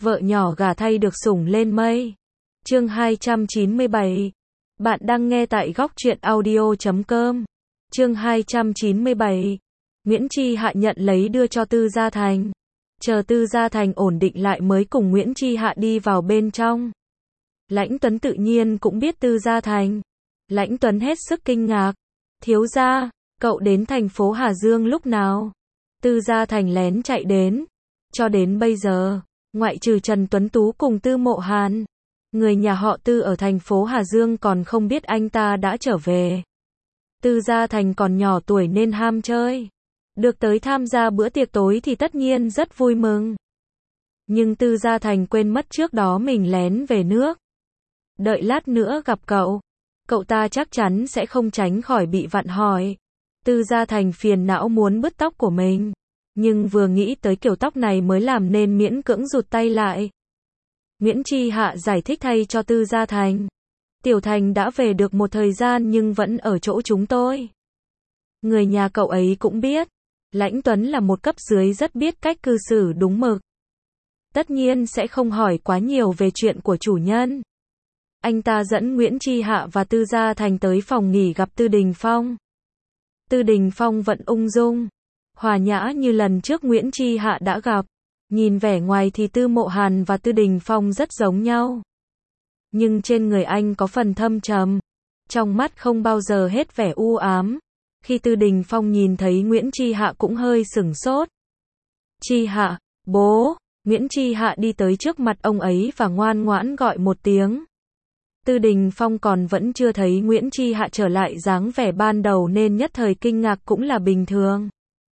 vợ nhỏ gả thay được sủng lên mây. Chương 297. Bạn đang nghe tại góc truyện audio.com. Chương 297. Nguyễn Chi Hạ nhận lấy đưa cho Tư Gia Thành. Chờ Tư Gia Thành ổn định lại mới cùng Nguyễn Chi Hạ đi vào bên trong. Lãnh Tuấn tự nhiên cũng biết Tư Gia Thành. Lãnh Tuấn hết sức kinh ngạc. Thiếu gia, cậu đến thành phố Hà Dương lúc nào? Tư Gia Thành lén chạy đến. Cho đến bây giờ, ngoại trừ Trần Tuấn Tú cùng Tư Mộ Hàn, người nhà họ Tư ở thành phố Hà Dương còn không biết anh ta đã trở về. Tư Gia Thành còn nhỏ tuổi nên ham chơi. Được tới tham gia bữa tiệc tối thì tất nhiên rất vui mừng. Nhưng Tư Gia Thành quên mất trước đó mình lén về nước. Đợi lát nữa gặp cậu ta chắc chắn sẽ không tránh khỏi bị vặn hỏi. Tư Gia Thành phiền não muốn bứt tóc của mình. Nhưng vừa nghĩ tới kiểu tóc này mới làm nên miễn cưỡng rụt tay lại. Nguyễn Chi Hạ giải thích thay cho Tư Gia Thành. Tiểu Thành đã về được một thời gian nhưng vẫn ở chỗ chúng tôi. Người nhà cậu ấy cũng biết. Lãnh Tuấn là một cấp dưới rất biết cách cư xử đúng mực. Tất nhiên sẽ không hỏi quá nhiều về chuyện của chủ nhân. Anh ta dẫn Nguyễn Chi Hạ và Tư Gia Thành tới phòng nghỉ gặp Tư Đình Phong. Tư Đình Phong vẫn ung dung, hòa nhã như lần trước Nguyễn Chi Hạ đã gặp. Nhìn vẻ ngoài thì Tư Mộ Hàn và Tư Đình Phong rất giống nhau. Nhưng trên người anh có phần thâm trầm. Trong mắt không bao giờ hết vẻ u ám. Khi Tư Đình Phong nhìn thấy Nguyễn Chi Hạ cũng hơi sửng sốt. Chi Hạ, bố. Nguyễn Chi Hạ đi tới trước mặt ông ấy và ngoan ngoãn gọi một tiếng. Tư Đình Phong còn vẫn chưa thấy Nguyễn Chi Hạ trở lại dáng vẻ ban đầu nên nhất thời kinh ngạc cũng là bình thường.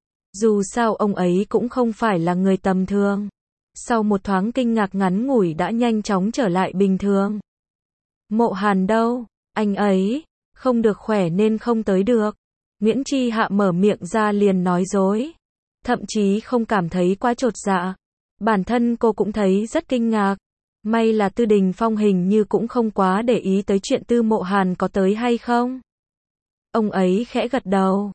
Dù sao ông ấy cũng không phải là người tầm thường. Sau một thoáng kinh ngạc ngắn ngủi đã nhanh chóng trở lại bình thường. Mộ Hàn đâu? Anh ấy không được khỏe nên không tới được. Nguyễn Chi Hạ mở miệng ra liền nói dối. Thậm chí không cảm thấy quá chột dạ. Bản thân cô cũng thấy rất kinh ngạc. May là Tư Đình Phong hình như cũng không quá để ý tới chuyện Tư Mộ Hàn có tới hay không. Ông ấy khẽ gật đầu.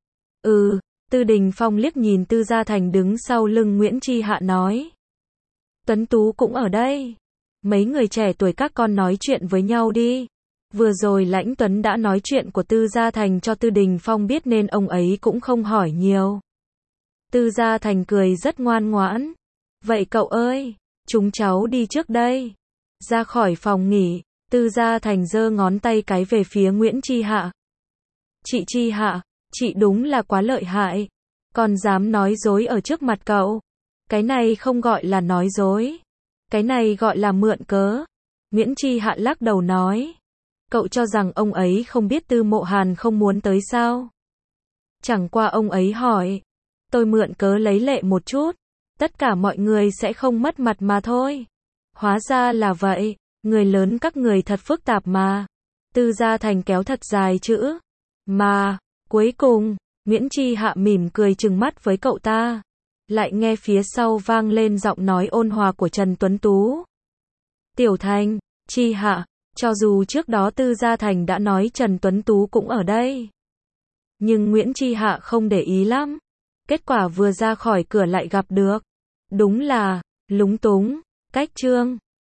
Tư Đình Phong liếc nhìn Tư Gia Thành đứng sau lưng Nguyễn Chi Hạ nói. Tuấn Tú cũng ở đây. Mấy người trẻ tuổi các con nói chuyện với nhau đi. Vừa rồi Lãnh Tuấn đã nói chuyện của Tư Gia Thành cho Tư Đình Phong biết nên ông ấy cũng không hỏi nhiều. Tư Gia Thành cười rất ngoan ngoãn. Vậy cậu ơi, chúng cháu đi trước đây. Ra khỏi phòng nghỉ, Tư Gia Thành giơ ngón tay cái về phía Nguyễn Chi Hạ. Chị Chi Hạ, chị đúng là quá lợi hại. Còn dám nói dối ở trước mặt cậu. Cái này không gọi là nói dối. Cái này gọi là mượn cớ. Nguyễn Chi Hạ lắc đầu nói. Cậu cho rằng ông ấy không biết Tư Mộ Hàn không muốn tới sao? Chẳng qua ông ấy hỏi. Tôi mượn cớ lấy lệ một chút. Tất cả mọi người sẽ không mất mặt mà thôi. Hóa ra là vậy. Người lớn các người thật phức tạp mà. Tư Gia Thành kéo thật dài chữ. Mà, cuối cùng, Nguyễn Chi Hạ mỉm cười trừng mắt với cậu ta. Lại nghe phía sau vang lên giọng nói ôn hòa của Trần Tuấn Tú. Tiểu Thành, Chi Hạ, cho dù trước đó Tư Gia Thành đã nói Trần Tuấn Tú cũng ở đây. Nhưng Nguyễn Chi Hạ không để ý lắm. Kết quả vừa ra khỏi cửa lại gặp được. Đúng là, lúng túng, cách chương.